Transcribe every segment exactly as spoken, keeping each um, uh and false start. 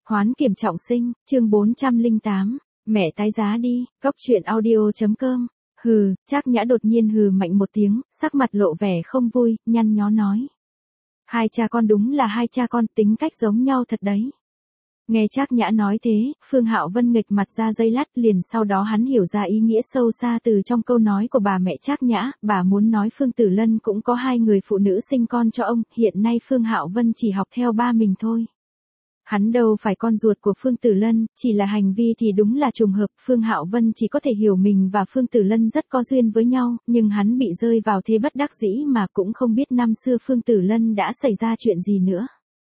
Hoán kiểm trọng sinh, chương bốn trăm lẻ tám, mẹ tái giá đi, cóc truyện audio.com. Hừ, Trác Nhã đột nhiên hừ mạnh một tiếng, sắc mặt lộ vẻ không vui, nhăn nhó nói. Hai cha con đúng là hai cha con, tính cách giống nhau thật đấy. Nghe Trác Nhã nói thế, Phương Hạo Vân nghệch mặt ra giây lát, liền sau đó hắn hiểu ra ý nghĩa sâu xa từ trong câu nói của bà mẹ Trác Nhã, bà muốn nói Phương Tử Lân cũng có hai người phụ nữ sinh con cho ông, hiện nay Phương Hạo Vân chỉ học theo ba mình thôi. Hắn đâu phải con ruột của Phương Tử Lân, chỉ là hành vi thì đúng là trùng hợp, Phương Hạo Vân chỉ có thể hiểu mình và Phương Tử Lân rất có duyên với nhau, nhưng hắn bị rơi vào thế bất đắc dĩ mà cũng không biết năm xưa Phương Tử Lân đã xảy ra chuyện gì nữa.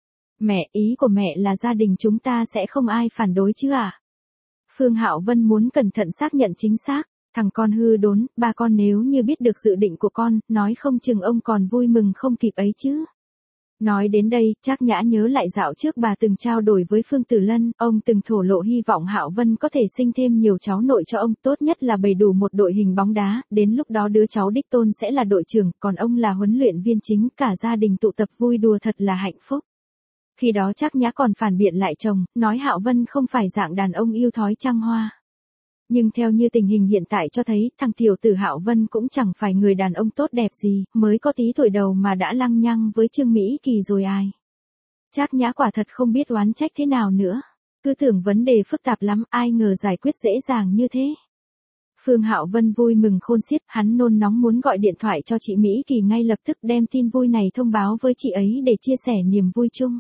Mẹ, ý của mẹ là gia đình chúng ta sẽ không ai phản đối chứ à? Phương Hạo Vân muốn cẩn thận xác nhận chính xác, thằng con hư đốn, ba con nếu như biết được dự định của con, nói không chừng ông còn vui mừng không kịp ấy chứ. Nói đến đây, Trác Nhã nhớ lại dạo trước bà từng trao đổi với Phương Tử Lân, ông từng thổ lộ hy vọng Hạo Vân có thể sinh thêm nhiều cháu nội cho ông, tốt nhất là bày đủ một đội hình bóng đá, đến lúc đó đứa cháu đích tôn sẽ là đội trưởng, còn ông là huấn luyện viên chính, cả gia đình tụ tập vui đùa thật là hạnh phúc. Khi đó Trác Nhã còn phản biện lại chồng, nói Hạo Vân không phải dạng đàn ông yêu thói trăng hoa. Nhưng theo như tình hình hiện tại cho thấy, thằng tiểu tử Hạo Vân cũng chẳng phải người đàn ông tốt đẹp gì, mới có tí tuổi đầu mà đã lăng nhăng với Trương Mỹ Kỳ rồi ai. Trác Nhã quả thật không biết oán trách thế nào nữa, cứ tưởng vấn đề phức tạp lắm, ai ngờ giải quyết dễ dàng như thế. Phương Hạo Vân vui mừng khôn xiết, hắn nôn nóng muốn gọi điện thoại cho chị Mỹ Kỳ ngay lập tức đem tin vui này thông báo với chị ấy để chia sẻ niềm vui chung.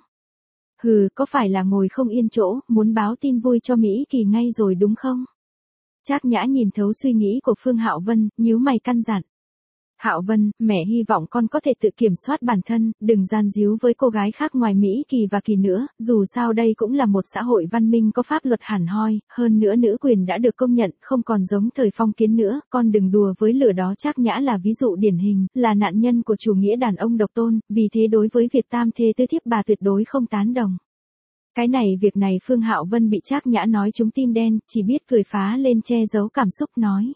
Hừ, có phải là ngồi không yên chỗ, muốn báo tin vui cho Mỹ Kỳ ngay rồi đúng không? Trác Nhã nhìn thấu suy nghĩ của Phương Hạo Vân, nhíu mày căn dặn. Hạo Vân, mẹ hy vọng con có thể tự kiểm soát bản thân, đừng gian díu với cô gái khác ngoài Mỹ Kỳ và Kỳ nữa, dù sao đây cũng là một xã hội văn minh có pháp luật hẳn hoi, hơn nữa nữ quyền đã được công nhận, không còn giống thời phong kiến nữa, con đừng đùa với lửa đó. Trác Nhã là ví dụ điển hình, là nạn nhân của chủ nghĩa đàn ông độc tôn, vì thế đối với việc tam thê tứ thiếp bà tuyệt đối không tán đồng. Cái này việc này Phương Hạo Vân bị Trác Nhã nói trúng tim đen, chỉ biết cười phá lên che giấu cảm xúc nói.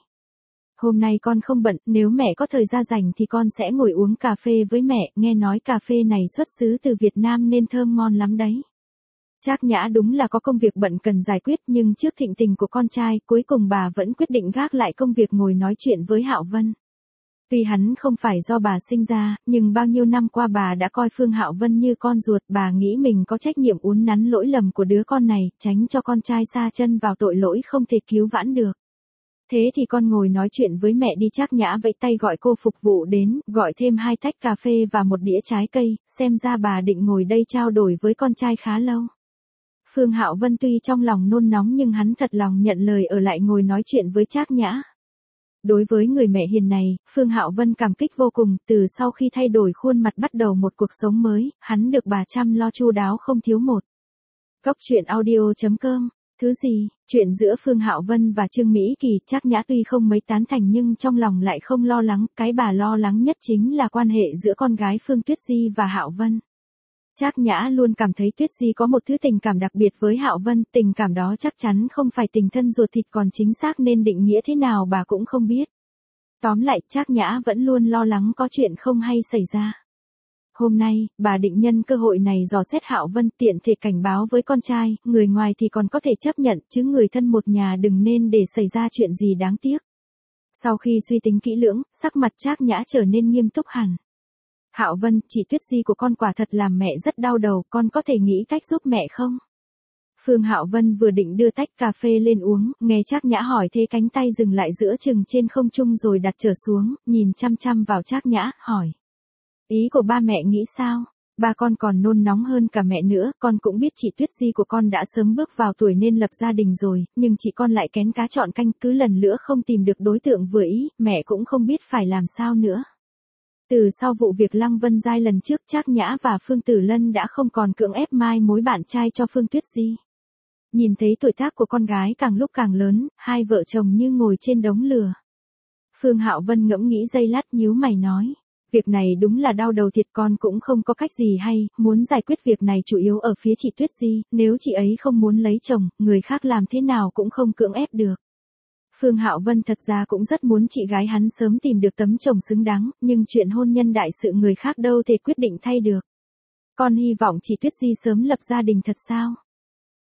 Hôm nay con không bận, nếu mẹ có thời gian rảnh thì con sẽ ngồi uống cà phê với mẹ, nghe nói cà phê này xuất xứ từ Việt Nam nên thơm ngon lắm đấy. Trác Nhã đúng là có công việc bận cần giải quyết, nhưng trước thịnh tình của con trai, cuối cùng bà vẫn quyết định gác lại công việc ngồi nói chuyện với Hạo Vân. Tuy hắn không phải do bà sinh ra, nhưng bao nhiêu năm qua bà đã coi Phương Hạo Vân như con ruột, bà nghĩ mình có trách nhiệm uốn nắn lỗi lầm của đứa con này, tránh cho con trai sa chân vào tội lỗi không thể cứu vãn được. Thế thì con ngồi nói chuyện với mẹ đi. Trác Nhã vẫy tay gọi cô phục vụ đến, gọi thêm hai tách cà phê và một đĩa trái cây, xem ra bà định ngồi đây trao đổi với con trai khá lâu. Phương Hạo Vân tuy trong lòng nôn nóng nhưng hắn thật lòng nhận lời ở lại ngồi nói chuyện với Trác Nhã. Đối với người mẹ hiền này, Phương Hạo Vân cảm kích vô cùng, từ sau khi thay đổi khuôn mặt bắt đầu một cuộc sống mới, hắn được bà chăm lo chu đáo không thiếu một. Cóc truyện audio.com. Thứ gì, chuyện giữa Phương Hạo Vân và Trương Mỹ Kỳ, Trác Nhã tuy không mấy tán thành nhưng trong lòng lại không lo lắng, cái bà lo lắng nhất chính là quan hệ giữa con gái Phương Tuyết Di và Hạo Vân. Trác Nhã luôn cảm thấy Tuyết Di có một thứ tình cảm đặc biệt với Hạo Vân, tình cảm đó chắc chắn không phải tình thân ruột thịt, còn chính xác nên định nghĩa thế nào bà cũng không biết. Tóm lại, Trác Nhã vẫn luôn lo lắng có chuyện không hay xảy ra. Hôm nay, bà định nhân cơ hội này dò xét Hạo Vân, tiện thể cảnh báo với con trai, người ngoài thì còn có thể chấp nhận, chứ người thân một nhà đừng nên để xảy ra chuyện gì đáng tiếc. Sau khi suy tính kỹ lưỡng, sắc mặt Trác Nhã trở nên nghiêm túc hẳn. Hạo Vân, chị Tuyết Di của con quả thật làm mẹ rất đau đầu, con có thể nghĩ cách giúp mẹ không? Phương Hạo Vân vừa định đưa tách cà phê lên uống, nghe Trác Nhã hỏi thế cánh tay dừng lại giữa chừng trên không trung rồi đặt trở xuống, nhìn chăm chăm vào Trác Nhã, hỏi. Ý của ba mẹ nghĩ sao? Ba con còn nôn nóng hơn cả mẹ nữa, con cũng biết chị Tuyết Di của con đã sớm bước vào tuổi nên lập gia đình rồi, nhưng chị con lại kén cá chọn canh, cứ lần nữa không tìm được đối tượng vừa ý, mẹ cũng không biết phải làm sao nữa. Từ sau vụ việc Lăng Vân Giai lần trước, Trác Nhã và Phương Tử Lân đã không còn cưỡng ép mai mối bạn trai cho Phương Tuyết Di. Nhìn thấy tuổi tác của con gái càng lúc càng lớn, hai vợ chồng như ngồi trên đống lửa. Phương Hạo Vân ngẫm nghĩ giây lát nhíu mày nói. Việc này đúng là đau đầu thiệt, con cũng không có cách gì hay, muốn giải quyết việc này chủ yếu ở phía chị Tuyết Di, nếu chị ấy không muốn lấy chồng, người khác làm thế nào cũng không cưỡng ép được. Phương Hạo Vân thật ra cũng rất muốn chị gái hắn sớm tìm được tấm chồng xứng đáng, nhưng chuyện hôn nhân đại sự người khác đâu thể quyết định thay được. Con hy vọng chị Tuyết Di sớm lập gia đình thật sao?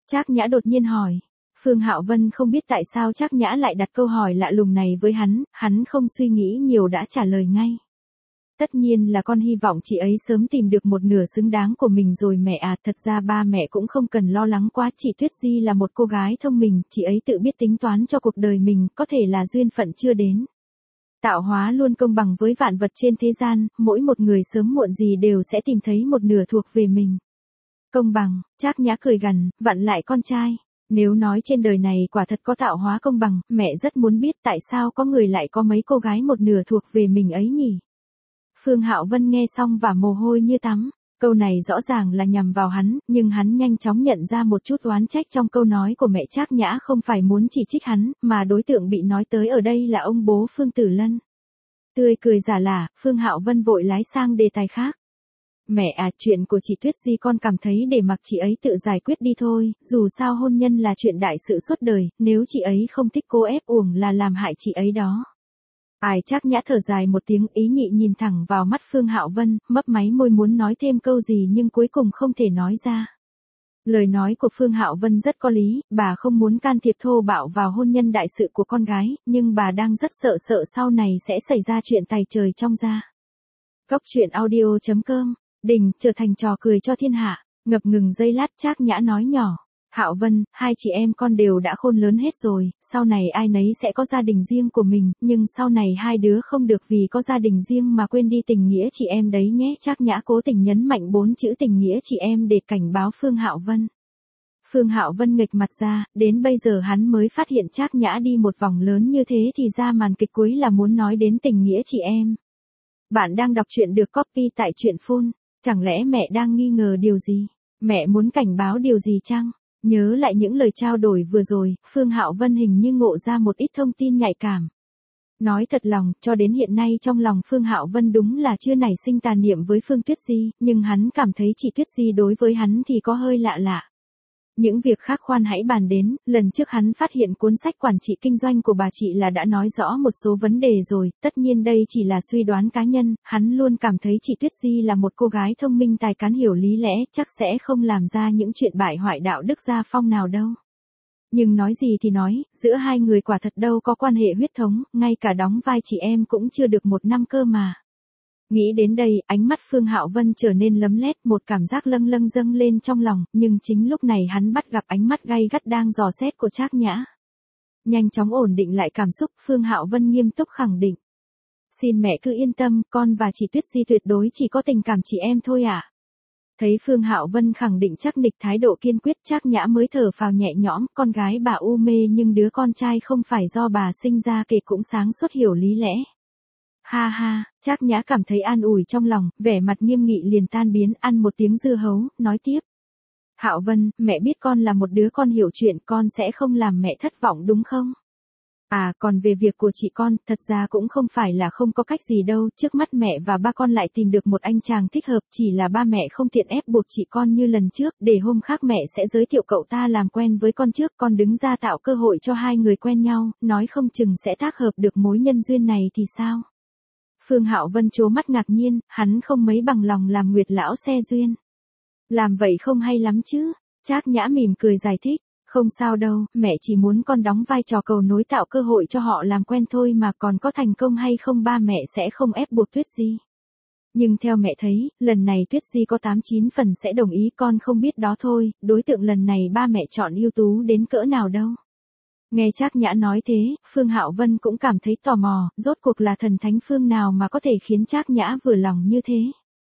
Trác Nhã đột nhiên hỏi. Phương Hạo Vân không biết tại sao Trác Nhã lại đặt câu hỏi lạ lùng này với hắn, hắn không suy nghĩ nhiều đã trả lời ngay. Tất nhiên là con hy vọng chị ấy sớm tìm được một nửa xứng đáng của mình rồi mẹ à, thật ra ba mẹ cũng không cần lo lắng quá, chị Tuyết Di là một cô gái thông minh, chị ấy tự biết tính toán cho cuộc đời mình, có thể là duyên phận chưa đến. Tạo hóa luôn công bằng với vạn vật trên thế gian, mỗi một người sớm muộn gì đều sẽ tìm thấy một nửa thuộc về mình. Công bằng, Trác Nhã cười gằn, vặn lại con trai. Nếu nói trên đời này quả thật có tạo hóa công bằng, mẹ rất muốn biết tại sao có người lại có mấy cô gái một nửa thuộc về mình ấy nhỉ. Phương Hạo Vân nghe xong và mồ hôi như tắm. Câu này rõ ràng là nhằm vào hắn, nhưng hắn nhanh chóng nhận ra một chút oán trách trong câu nói của mẹ Trác Nhã không phải muốn chỉ trích hắn, mà đối tượng bị nói tới ở đây là ông bố Phương Tử Lân. Tươi cười giả lả, Phương Hạo Vân vội lái sang đề tài khác. Mẹ à, chuyện của chị Tuyết Di con cảm thấy để mặc chị ấy tự giải quyết đi thôi, dù sao hôn nhân là chuyện đại sự suốt đời, nếu chị ấy không thích cô ép uổng là làm hại chị ấy đó. Ai Trác Nhã thở dài một tiếng, ý nhị nhìn thẳng vào mắt Phương Hạo Vân, mấp máy môi muốn nói thêm câu gì nhưng cuối cùng không thể nói ra. Lời nói của Phương Hạo Vân rất có lý, bà không muốn can thiệp thô bạo vào hôn nhân đại sự của con gái, nhưng bà đang rất sợ sợ sau này sẽ xảy ra chuyện tày trời trong gia. Cốc truyện audio chấm com, Đình trở thành trò cười cho thiên hạ. Ngập ngừng giây lát Trác Nhã nói nhỏ. Hạo Vân, hai chị em con đều đã khôn lớn hết rồi, sau này ai nấy sẽ có gia đình riêng của mình, nhưng sau này hai đứa không được vì có gia đình riêng mà quên đi tình nghĩa chị em đấy nhé. Trác Nhã cố tình nhấn mạnh bốn chữ tình nghĩa chị em để cảnh báo Phương Hạo Vân. Phương Hạo Vân nghệch mặt ra, đến bây giờ hắn mới phát hiện Trác Nhã đi một vòng lớn như thế thì ra màn kịch cuối là muốn nói đến tình nghĩa chị em. Bạn đang đọc truyện được copy tại truyện phun, chẳng lẽ mẹ đang nghi ngờ điều gì? Mẹ muốn cảnh báo điều gì chăng? Nhớ lại những lời trao đổi vừa rồi, Phương Hạo Vân hình như ngộ ra một ít thông tin nhạy cảm. Nói thật lòng, cho đến hiện nay trong lòng Phương Hạo Vân đúng là chưa nảy sinh tà niệm với Phương Tuyết Di, nhưng hắn cảm thấy chị Tuyết Di đối với hắn thì có hơi lạ lạ. Những việc khác khoan hãy bàn đến, lần trước hắn phát hiện cuốn sách quản trị kinh doanh của bà chị là đã nói rõ một số vấn đề rồi, tất nhiên đây chỉ là suy đoán cá nhân, hắn luôn cảm thấy chị Tuyết Di là một cô gái thông minh tài cán hiểu lý lẽ, chắc sẽ không làm ra những chuyện bại hoại đạo đức gia phong nào đâu. Nhưng nói gì thì nói, giữa hai người quả thật đâu có quan hệ huyết thống, ngay cả đóng vai chị em cũng chưa được một năm cơ mà. Nghĩ đến đây, ánh mắt Phương Hạo Vân trở nên lấm lét, một cảm giác lâng lâng dâng lên trong lòng, nhưng chính lúc này hắn bắt gặp ánh mắt gay gắt đang dò xét của Trác Nhã. Nhanh chóng ổn định lại cảm xúc, Phương Hạo Vân nghiêm túc khẳng định. Xin mẹ cứ yên tâm, con và chị Tuyết Di tuyệt đối chỉ có tình cảm chị em thôi ạ. À? Thấy Phương Hạo Vân khẳng định chắc nịch thái độ kiên quyết, Trác Nhã mới thở phào nhẹ nhõm, con gái bà u mê nhưng đứa con trai không phải do bà sinh ra kể cũng sáng suốt hiểu lý lẽ. Ha ha, Trác Nhã cảm thấy an ủi trong lòng, vẻ mặt nghiêm nghị liền tan biến, ăn một tiếng dưa hấu, nói tiếp. Hạo Vân, mẹ biết con là một đứa con hiểu chuyện, con sẽ không làm mẹ thất vọng đúng không? À, còn về việc của chị con, thật ra cũng không phải là không có cách gì đâu, trước mắt mẹ và ba con lại tìm được một anh chàng thích hợp, chỉ là ba mẹ không tiện ép buộc chị con như lần trước, để hôm khác mẹ sẽ giới thiệu cậu ta làm quen với con trước, con đứng ra tạo cơ hội cho hai người quen nhau, nói không chừng sẽ tác hợp được mối nhân duyên này thì sao? Phương Hạo Vân trố mắt ngạc nhiên, hắn không mấy bằng lòng làm Nguyệt lão xe duyên. Làm vậy không hay lắm chứ? Trác Nhã mỉm cười giải thích, không sao đâu, mẹ chỉ muốn con đóng vai trò cầu nối tạo cơ hội cho họ làm quen thôi mà, còn có thành công hay không ba mẹ sẽ không ép buộc Tuyết Di. Nhưng theo mẹ thấy, lần này Tuyết Di có tám chín phần sẽ đồng ý, con không biết đó thôi, đối tượng lần này ba mẹ chọn ưu tú đến cỡ nào đâu. Nghe Trác Nhã nói thế, Phương Hạo Vân cũng cảm thấy tò mò, rốt cuộc là thần thánh phương nào mà có thể khiến Trác Nhã vừa lòng như thế.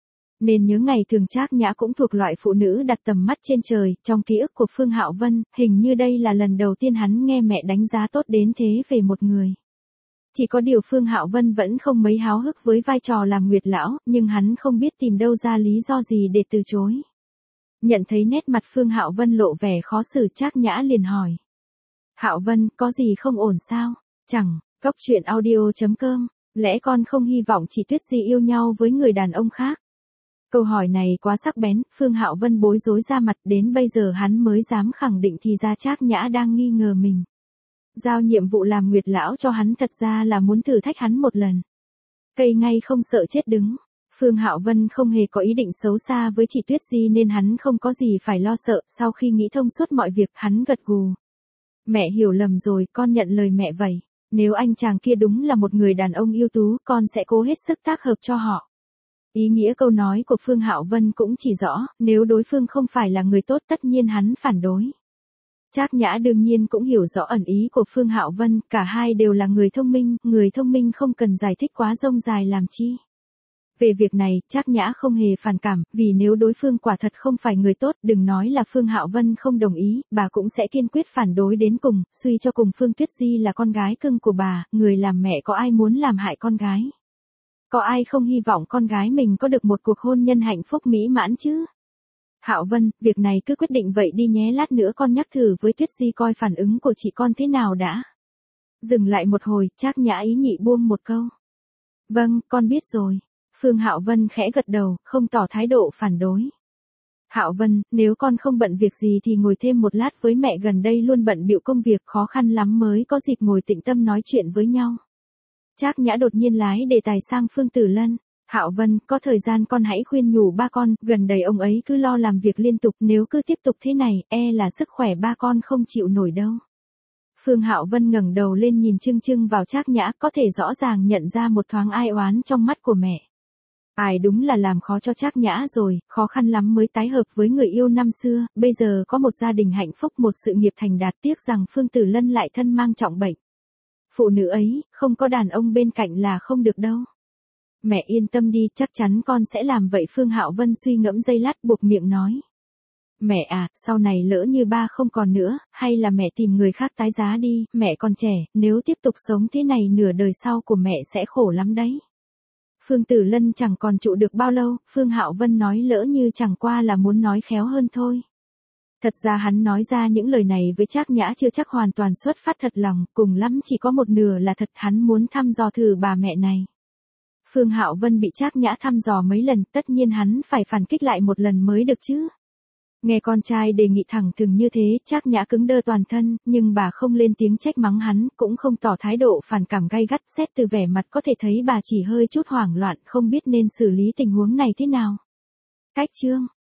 Nên nhớ ngày thường Trác Nhã cũng thuộc loại phụ nữ đặt tầm mắt trên trời, trong ký ức của Phương Hạo Vân, hình như đây là lần đầu tiên hắn nghe mẹ đánh giá tốt đến thế về một người. Chỉ có điều Phương Hạo Vân vẫn không mấy háo hức với vai trò làm Nguyệt lão, nhưng hắn không biết tìm đâu ra lý do gì để từ chối. Nhận thấy nét mặt Phương Hạo Vân lộ vẻ khó xử, Trác Nhã liền hỏi. Hạo Vân, có gì không ổn sao? Chẳng, cốc truyện audio chấm com, lẽ con không hy vọng chị Tuyết Di yêu nhau với người đàn ông khác? Câu hỏi này quá sắc bén, Phương Hạo Vân bối rối ra mặt, đến bây giờ hắn mới dám khẳng định thì ra Trác Nhã đang nghi ngờ mình. Giao nhiệm vụ làm Nguyệt lão cho hắn thật ra là muốn thử thách hắn một lần. Cây ngay không sợ chết đứng. Phương Hạo Vân không hề có ý định xấu xa với chị Tuyết Di nên hắn không có gì phải lo sợ, sau khi nghĩ thông suốt mọi việc, hắn gật gù. Mẹ hiểu lầm rồi, con nhận lời mẹ vậy. Nếu anh chàng kia đúng là một người đàn ông ưu tú, con sẽ cố hết sức tác hợp cho họ. Ý nghĩa câu nói của Phương Hạo Vân cũng chỉ rõ, nếu đối phương không phải là người tốt tất nhiên hắn phản đối. Trác Nhã đương nhiên cũng hiểu rõ ẩn ý của Phương Hạo Vân, cả hai đều là người thông minh, người thông minh không cần giải thích quá rông dài làm chi. Về việc này, Trác Nhã không hề phản cảm, vì nếu đối phương quả thật không phải người tốt, đừng nói là Phương Hạo Vân không đồng ý, bà cũng sẽ kiên quyết phản đối đến cùng, suy cho cùng Phương Tuyết Di là con gái cưng của bà, người làm mẹ có ai muốn làm hại con gái. Có ai không hy vọng con gái mình có được một cuộc hôn nhân hạnh phúc mỹ mãn chứ? Hạo Vân, việc này cứ quyết định vậy đi nhé, lát nữa con nhắc thử với Tuyết Di coi phản ứng của chị con thế nào đã. Dừng lại một hồi, Trác Nhã ý nhị buông một câu. Vâng, con biết rồi. Phương Hạo Vân khẽ gật đầu, không tỏ thái độ phản đối. Hạo Vân, nếu con không bận việc gì thì ngồi thêm một lát với mẹ, gần đây luôn bận bịu công việc, khó khăn lắm mới có dịp ngồi tĩnh tâm nói chuyện với nhau. Trác Nhã đột nhiên lái đề tài sang Phương Tử Lân. Hạo Vân, có thời gian con hãy khuyên nhủ ba con, gần đây ông ấy cứ lo làm việc liên tục, nếu cứ tiếp tục thế này, e là sức khỏe ba con không chịu nổi đâu. Phương Hạo Vân ngẩng đầu lên nhìn chưng chưng vào Trác Nhã, có thể rõ ràng nhận ra một thoáng ai oán trong mắt của mẹ. Ai đúng là làm khó cho Trác Nhã rồi, khó khăn lắm mới tái hợp với người yêu năm xưa, bây giờ có một gia đình hạnh phúc, một sự nghiệp thành đạt, tiếc rằng Phương Tử Lân lại thân mang trọng bệnh. Phụ nữ ấy, không có đàn ông bên cạnh là không được đâu. Mẹ yên tâm đi, chắc chắn con sẽ làm vậy. Phương Hạo Vân suy ngẫm giây lát buộc miệng nói. Mẹ à, sau này lỡ như ba không còn nữa, hay là mẹ tìm người khác tái giá đi, mẹ còn trẻ, nếu tiếp tục sống thế này nửa đời sau của mẹ sẽ khổ lắm đấy. Phương Tử Lân chẳng còn trụ được bao lâu, Phương Hạo Vân nói lỡ như chẳng qua là muốn nói khéo hơn thôi. Thật ra hắn nói ra những lời này với Trác Nhã chưa chắc hoàn toàn xuất phát thật lòng, cùng lắm chỉ có một nửa là thật, hắn muốn thăm dò thử bà mẹ này. Phương Hạo Vân bị Trác Nhã thăm dò mấy lần, tất nhiên hắn phải phản kích lại một lần mới được chứ. Nghe con trai đề nghị thẳng thừng như thế, Trác Nhã cứng đơ toàn thân, nhưng bà không lên tiếng trách mắng hắn, cũng không tỏ thái độ phản cảm gay gắt, xét từ vẻ mặt có thể thấy bà chỉ hơi chút hoảng loạn, không biết nên xử lý tình huống này thế nào. Cách chương